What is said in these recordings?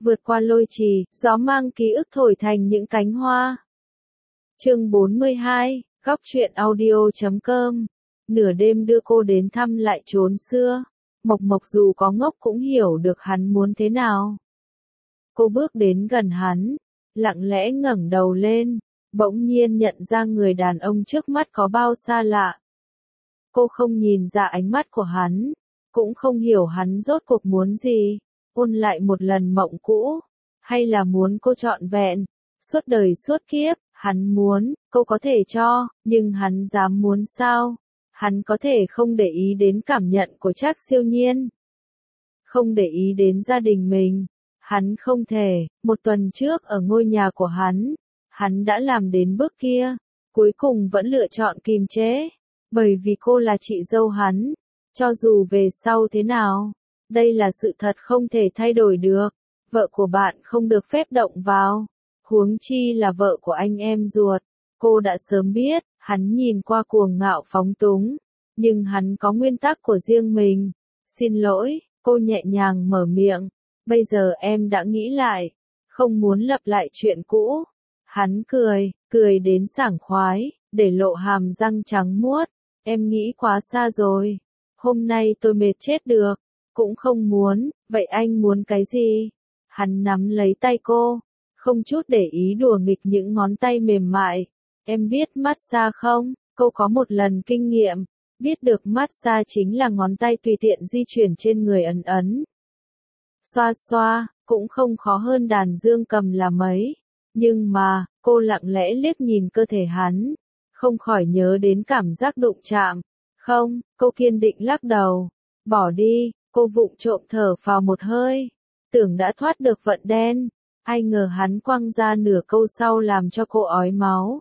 vượt qua lôi trì, gió mang ký ức thổi thành những cánh hoa. Chương 42, góc truyện audio.com. Nửa đêm đưa cô đến thăm lại chốn xưa. Mộc Mộc dù có ngốc cũng hiểu được hắn muốn thế nào. Cô bước đến gần hắn, lặng lẽ ngẩng đầu lên, bỗng nhiên nhận ra người đàn ông trước mắt có bao xa lạ. Cô không nhìn ra ánh mắt của hắn, cũng không hiểu hắn rốt cuộc muốn gì, ôn lại một lần mộng cũ, hay là muốn cô trọn vẹn, suốt đời suốt kiếp, hắn muốn, cô có thể cho, nhưng hắn dám muốn sao? Hắn có thể không để ý đến cảm nhận của Trác Siêu Nhiên, không để ý đến gia đình mình, hắn không thể. Một tuần trước ở ngôi nhà của hắn đã làm đến bước kia, cuối cùng vẫn lựa chọn kìm chế, bởi vì cô là chị dâu hắn, cho dù về sau thế nào, đây là sự thật không thể thay đổi được, vợ của bạn không được phép động vào, huống chi là vợ của anh em ruột. Cô đã sớm biết, hắn nhìn qua cuồng ngạo phóng túng, nhưng hắn có nguyên tắc của riêng mình. Xin lỗi, cô nhẹ nhàng mở miệng, bây giờ em đã nghĩ lại, không muốn lặp lại chuyện cũ. Hắn cười đến sảng khoái, để lộ hàm răng trắng muốt, em nghĩ quá xa rồi, hôm nay tôi mệt chết được, cũng không muốn, vậy anh muốn cái gì? Hắn nắm lấy tay cô, không chút để ý đùa nghịch những ngón tay mềm mại. Em biết massage không? Cô có một lần kinh nghiệm, biết được massage chính là ngón tay tùy tiện di chuyển trên người ấn ấn. Xoa xoa, cũng không khó hơn đàn dương cầm là mấy. Nhưng mà, cô lặng lẽ liếc nhìn cơ thể hắn, không khỏi nhớ đến cảm giác đụng chạm. Không, cô kiên định lắc đầu. Bỏ đi, cô vụng trộm thở phào một hơi. Tưởng đã thoát được vận đen, ai ngờ hắn quăng ra nửa câu sau làm cho cô ói máu.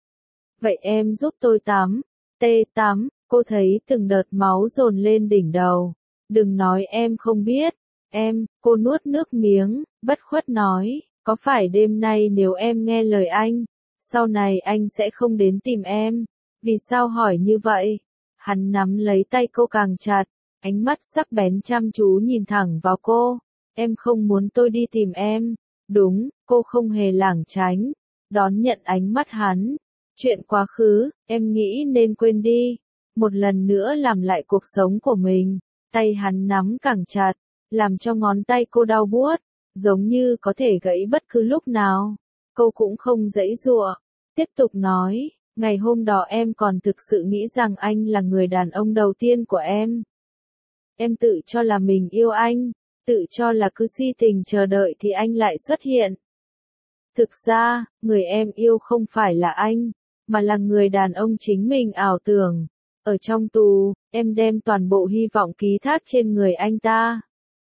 Vậy em giúp tôi tắm. Tắm, cô thấy từng đợt máu dồn lên đỉnh đầu. Đừng nói em không biết. Cô nuốt nước miếng, bất khuất nói, có phải đêm nay nếu em nghe lời anh, sau này anh sẽ không đến tìm em? Vì sao hỏi như vậy? Hắn nắm lấy tay cô càng chặt, ánh mắt sắc bén chăm chú nhìn thẳng vào cô. Em không muốn tôi đi tìm em. Đúng, cô không hề lảng tránh, đón nhận ánh mắt hắn. Chuyện quá khứ, em nghĩ nên quên đi. Một lần nữa làm lại cuộc sống của mình. Tay hắn nắm càng chặt, làm cho ngón tay cô đau buốt, giống như có thể gãy bất cứ lúc nào. Cô cũng không giãy giụa, tiếp tục nói, ngày hôm đó em còn thực sự nghĩ rằng anh là người đàn ông đầu tiên của em. Em tự cho là mình yêu anh, tự cho là cứ si tình chờ đợi thì anh lại xuất hiện. Thực ra, người em yêu không phải là anh, mà là người đàn ông chính mình ảo tưởng. Ở trong tù, em đem toàn bộ hy vọng ký thác trên người anh ta.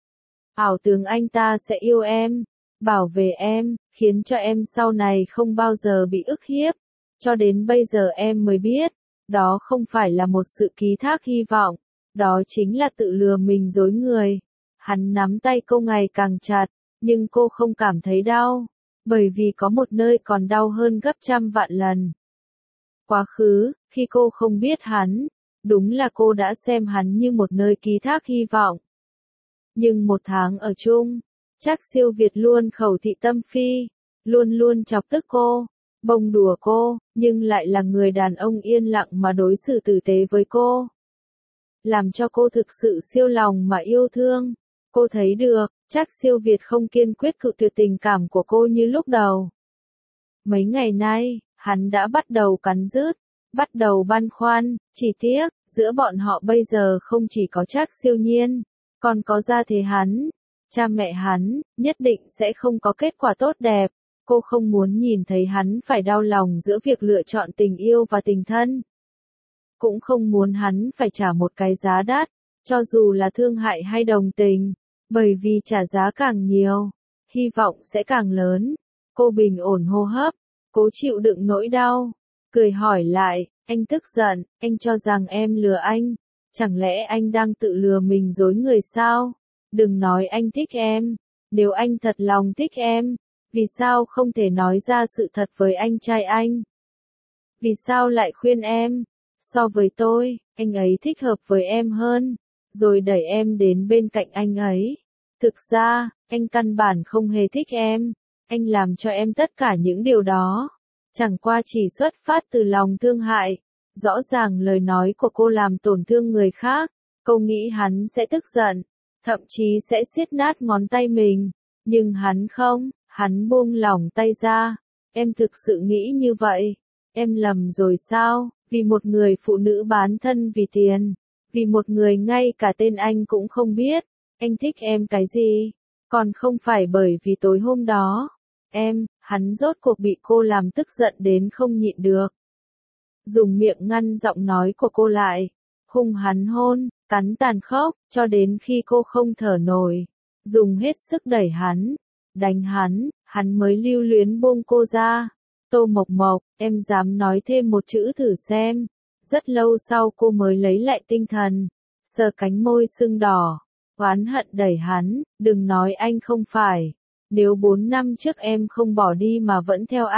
Ảo tưởng anh ta sẽ yêu em, bảo vệ em, khiến cho em sau này không bao giờ bị ức hiếp. Cho đến bây giờ em mới biết, đó không phải là một sự ký thác hy vọng, đó chính là tự lừa mình dối người. Hắn nắm tay cô ngày càng chặt, nhưng cô không cảm thấy đau, bởi vì có một nơi còn đau hơn gấp trăm vạn lần. Quá khứ, khi cô không biết hắn, đúng là cô đã xem hắn như một nơi ký thác hy vọng. Nhưng một tháng ở chung, Trác Siêu Việt luôn khẩu thị tâm phi, luôn luôn chọc tức cô, bông đùa cô, nhưng lại là người đàn ông yên lặng mà đối xử tử tế với cô. Làm cho cô thực sự siêu lòng mà yêu thương. Cô thấy được, Trác Siêu Việt không kiên quyết cự tuyệt tình cảm của cô như lúc đầu. Mấy ngày nay, hắn đã bắt đầu cắn rứt, bắt đầu băn khoăn, chỉ tiếc, giữa bọn họ bây giờ không chỉ có Trác Siêu Nhiên, còn có gia thế hắn, cha mẹ hắn, nhất định sẽ không có kết quả tốt đẹp. Cô không muốn nhìn thấy hắn phải đau lòng giữa việc lựa chọn tình yêu và tình thân. Cũng không muốn hắn phải trả một cái giá đắt, cho dù là thương hại hay đồng tình, bởi vì trả giá càng nhiều, hy vọng sẽ càng lớn. Cô bình ổn hô hấp, cố chịu đựng nỗi đau, cười hỏi lại, anh tức giận, anh cho rằng em lừa anh, chẳng lẽ anh đang tự lừa mình dối người sao? Đừng nói anh thích em, nếu anh thật lòng thích em, vì sao không thể nói ra sự thật với anh trai anh? Vì sao lại khuyên em? So với tôi, anh ấy thích hợp với em hơn, rồi đẩy em đến bên cạnh anh ấy. Thực ra, anh căn bản không hề thích em. Anh làm cho em tất cả những điều đó. Chẳng qua chỉ xuất phát từ lòng thương hại. Rõ ràng lời nói của cô làm tổn thương người khác. Cô nghĩ hắn sẽ tức giận. Thậm chí sẽ siết nát ngón tay mình. Nhưng hắn không, hắn buông lỏng tay ra. Em thực sự nghĩ như vậy. Em lầm rồi sao? Vì một người phụ nữ bán thân vì tiền. Vì một người ngay cả tên anh cũng không biết. Anh thích em cái gì? Còn không phải bởi vì tối hôm đó. Hắn rốt cuộc bị cô làm tức giận đến không nhịn được. Dùng miệng ngăn giọng nói của cô lại. Hung hắn hôn, cắn tàn khốc, cho đến khi cô không thở nổi. Dùng hết sức đẩy hắn, đánh hắn mới lưu luyến buông cô ra. Tô Mộc Mộc, em dám nói thêm một chữ thử xem. Rất lâu sau cô mới lấy lại tinh thần, sờ cánh môi sưng đỏ, oán hận đẩy hắn, đừng nói anh không phải. Nếu 4 năm trước em không bỏ đi mà vẫn theo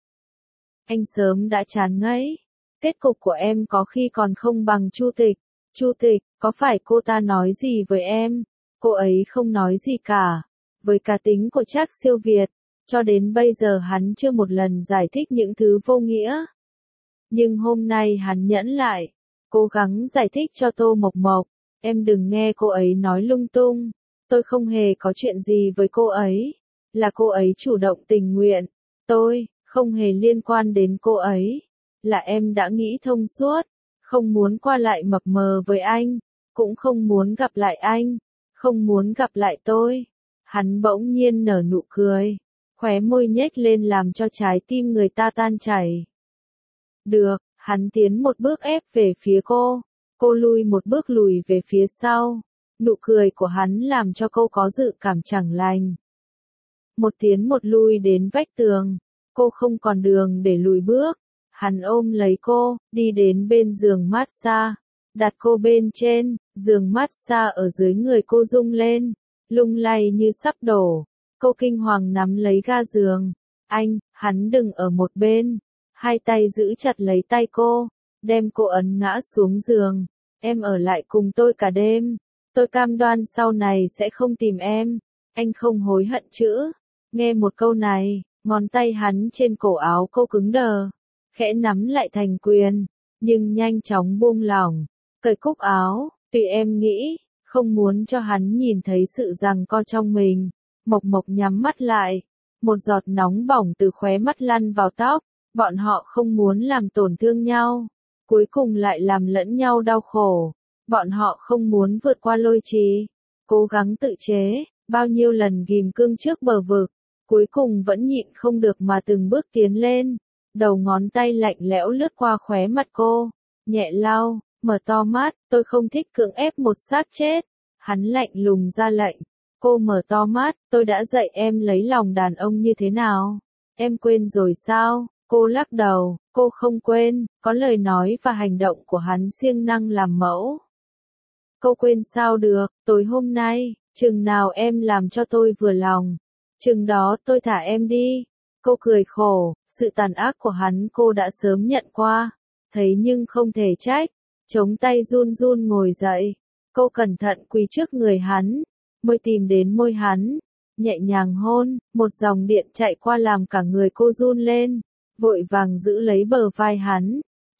anh sớm đã chán ngấy. Kết cục của em có khi còn không bằng Chu Tịch. Chu Tịch, có phải cô ta nói gì với em? Cô ấy không nói gì cả. Với cá tính của Trác Siêu Việt, cho đến bây giờ hắn chưa một lần giải thích những thứ vô nghĩa. Nhưng hôm nay hắn nhẫn lại, cố gắng giải thích cho Tô Mộc Mộc. Em đừng nghe cô ấy nói lung tung. Tôi không hề có chuyện gì với cô ấy. Là cô ấy chủ động tình nguyện. Tôi không hề liên quan đến cô ấy. Là em đã nghĩ thông suốt. Không muốn qua lại mập mờ với anh. Cũng không muốn gặp lại anh. Không muốn gặp lại tôi. Hắn bỗng nhiên nở nụ cười. Khóe môi nhếch lên làm cho trái tim người ta tan chảy. Được, hắn tiến một bước ép về phía cô. Cô lui một bước lùi về phía sau. Nụ cười của hắn làm cho cô có dự cảm chẳng lành. Một tiến một lui đến vách tường. Cô không còn đường để lùi bước. Hắn ôm lấy cô, đi đến bên giường massage. Đặt cô bên trên, giường massage ở dưới người cô rung lên. Lung lay như sắp đổ. Cô kinh hoàng nắm lấy ga giường. Hắn đừng ở một bên. Hai tay giữ chặt lấy tay cô, đem cô ấn ngã xuống giường. Em ở lại cùng tôi cả đêm. Tôi cam đoan sau này sẽ không tìm em. Anh không hối hận chữ. Nghe một câu này, ngón tay hắn trên cổ áo cô cứng đờ. Khẽ nắm lại thành quyền, nhưng nhanh chóng buông lỏng. Cởi cúc áo, tùy em nghĩ, không muốn cho hắn nhìn thấy sự giằng co trong mình. Mộc Mộc nhắm mắt lại. Một giọt nóng bỏng từ khóe mắt lăn vào tóc. Bọn họ không muốn làm tổn thương nhau. Cuối cùng lại làm lẫn nhau đau khổ. Bọn họ không muốn vượt qua lôi trì. Cố gắng tự chế, bao nhiêu lần ghim cương trước bờ vực. Cuối cùng vẫn nhịn không được mà từng bước tiến lên. Đầu ngón tay lạnh lẽo lướt qua khóe mặt cô. Nhẹ lau, mở to mắt, tôi không thích cưỡng ép một xác chết. Hắn lạnh lùng ra lệnh. Cô mở to mắt, tôi đã dạy em lấy lòng đàn ông như thế nào. Em quên rồi sao? Cô lắc đầu, cô không quên, có lời nói và hành động của hắn siêng năng làm mẫu. Cô quên sao được, tối hôm nay, chừng nào em làm cho tôi vừa lòng, chừng đó tôi thả em đi. Cô cười khổ, sự tàn ác của hắn cô đã sớm nhận qua, thấy nhưng không thể trách, chống tay run run ngồi dậy. Cô cẩn thận quỳ trước người hắn, môi tìm đến môi hắn, nhẹ nhàng hôn, một dòng điện chạy qua làm cả người cô run lên. Vội vàng giữ lấy bờ vai hắn.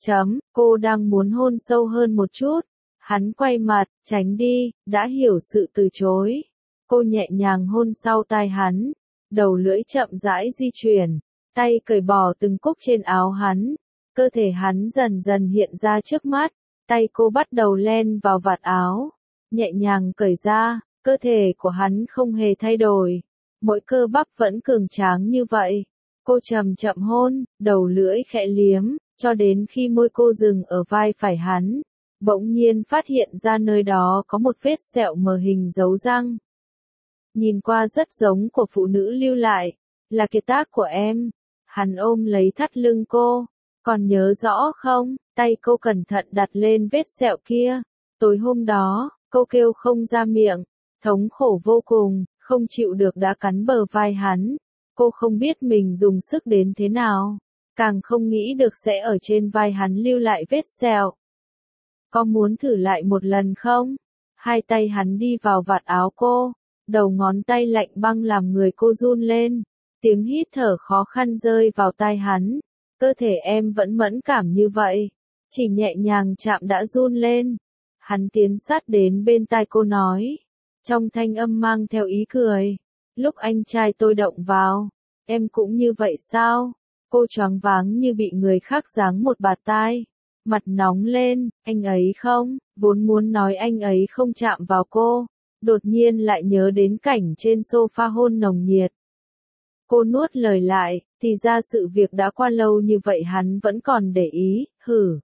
Cô đang muốn hôn sâu hơn một chút. Hắn quay mặt, tránh đi, đã hiểu sự từ chối. Cô nhẹ nhàng hôn sau tai hắn. Đầu lưỡi chậm rãi di chuyển. Tay cởi bỏ từng cúc trên áo hắn. Cơ thể hắn dần dần hiện ra trước mắt. Tay cô bắt đầu len vào vạt áo. Nhẹ nhàng cởi ra, cơ thể của hắn không hề thay đổi. Mỗi cơ bắp vẫn cường tráng như vậy. Cô chậm chậm hôn, đầu lưỡi khẽ liếm, cho đến khi môi cô dừng ở vai phải hắn. Bỗng nhiên phát hiện ra nơi đó có một vết sẹo mờ hình dấu răng. Nhìn qua rất giống của phụ nữ lưu lại, là kiệt tác của em. Hắn ôm lấy thắt lưng cô, còn nhớ rõ không? Tay cô cẩn thận đặt lên vết sẹo kia. Tối hôm đó, cô kêu không ra miệng, thống khổ vô cùng, không chịu được đã cắn bờ vai hắn. Cô không biết mình dùng sức đến thế nào, càng không nghĩ được sẽ ở trên vai hắn lưu lại vết sẹo. Có muốn thử lại một lần không? Hai tay hắn đi vào vạt áo cô, đầu ngón tay lạnh băng làm người cô run lên, tiếng hít thở khó khăn rơi vào tai hắn, cơ thể em vẫn mẫn cảm như vậy, chỉ nhẹ nhàng chạm đã run lên. Hắn tiến sát đến bên tai cô nói, trong thanh âm mang theo ý cười, lúc anh trai tôi động vào, em cũng như vậy sao? Cô choáng váng như bị người khác giáng một bạt tai, mặt nóng lên, anh ấy không, vốn muốn nói anh ấy không chạm vào cô, đột nhiên lại nhớ đến cảnh trên sofa hôn nồng nhiệt. Cô nuốt lời lại, thì ra sự việc đã qua lâu như vậy hắn vẫn còn để ý, hử.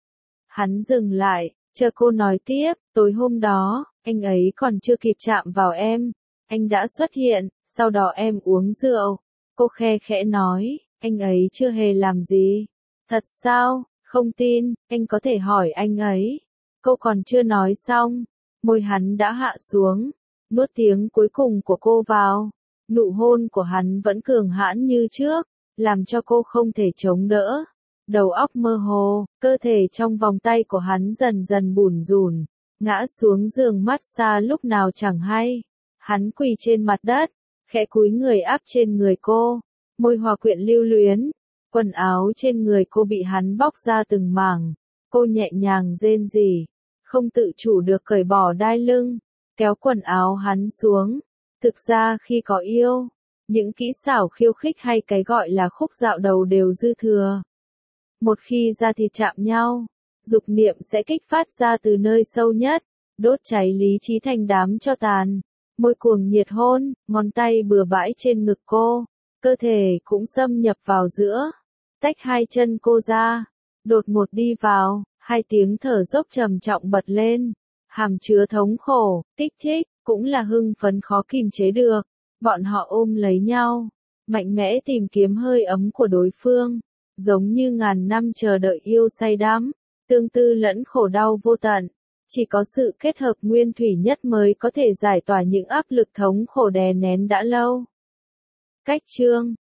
Hắn dừng lại, chờ cô nói tiếp, tối hôm đó, anh ấy còn chưa kịp chạm vào em, anh đã xuất hiện, sau đó em uống rượu. Cô khe khẽ nói, anh ấy chưa hề làm gì. Thật sao, không tin, anh có thể hỏi anh ấy. Cô còn chưa nói xong, môi hắn đã hạ xuống, nuốt tiếng cuối cùng của cô vào. Nụ hôn của hắn vẫn cường hãn như trước, làm cho cô không thể chống đỡ. Đầu óc mơ hồ, cơ thể trong vòng tay của hắn dần dần bủn rủn, ngã xuống giường massage lúc nào chẳng hay. Hắn quỳ trên mặt đất, khẽ cúi người áp trên người cô, môi hòa quyện lưu luyến. Quần áo trên người cô bị hắn bóc ra từng mảng, cô nhẹ nhàng rên rỉ, không tự chủ được cởi bỏ đai lưng, kéo quần áo hắn xuống. Thực ra khi có yêu, những kỹ xảo khiêu khích hay cái gọi là khúc dạo đầu đều dư thừa. Một khi da thịt chạm nhau, dục niệm sẽ kích phát ra từ nơi sâu nhất, đốt cháy lý trí thành đám tro tàn. Môi cuồng nhiệt hôn, ngón tay bừa bãi trên ngực cô, cơ thể cũng xâm nhập vào giữa, tách hai chân cô ra, đột ngột đi vào, hai tiếng thở dốc trầm trọng bật lên, hàm chứa thống khổ, kích thích, cũng là hưng phấn khó kìm chế được. Bọn họ ôm lấy nhau, mạnh mẽ tìm kiếm hơi ấm của đối phương, giống như ngàn năm chờ đợi yêu say đắm, tương tư lẫn khổ đau vô tận. Chỉ có sự kết hợp nguyên thủy nhất mới có thể giải tỏa những áp lực thống khổ đè nén đã lâu. Cách chương